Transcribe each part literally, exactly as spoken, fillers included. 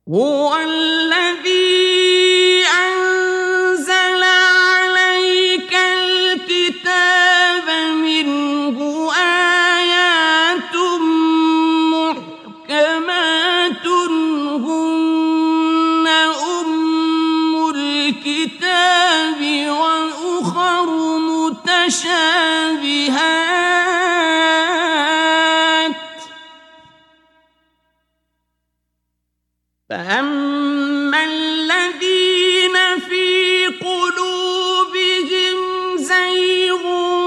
هو الذي أنزل عليك الكتاب منه آيات محكمات هن أم الكتاب وأخر متشابهات فأما الذين في قلوبهم زيغ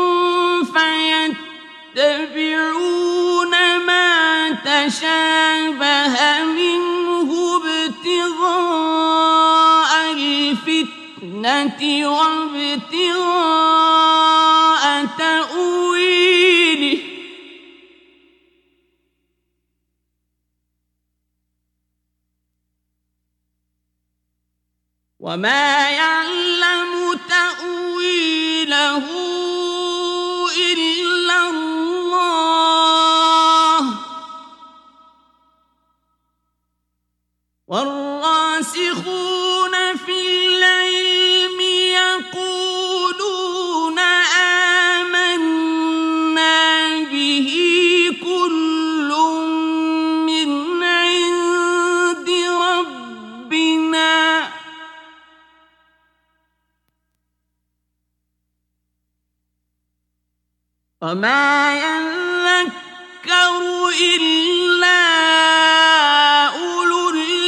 فيتبعون ما تشابه منه ابتغاء الفتنة وابتغاء تأويله وما يعلم تأويله إلا الله والراسخون في العلم يقولون آمنا به كل من عند ربنا وما يذكر إلا أولو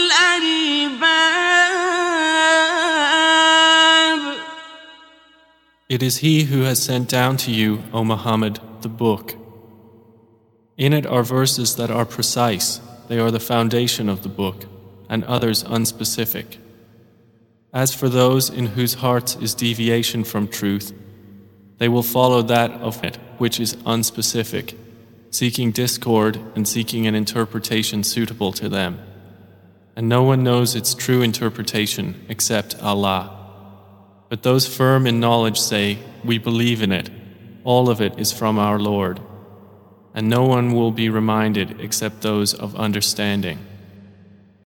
الألباب. It is He who has sent down to you, O Muhammad, the book. In it are verses that are precise, they are the foundation of the book, and others unspecific. As for those in whose hearts is deviation from truth, they will follow that of it which is unspecific, seeking discord and seeking an interpretation suitable to them. And no one knows its true interpretation except Allah. But those firm in knowledge say, "We believe in it. All of it is from our Lord." And no one will be reminded except those of understanding.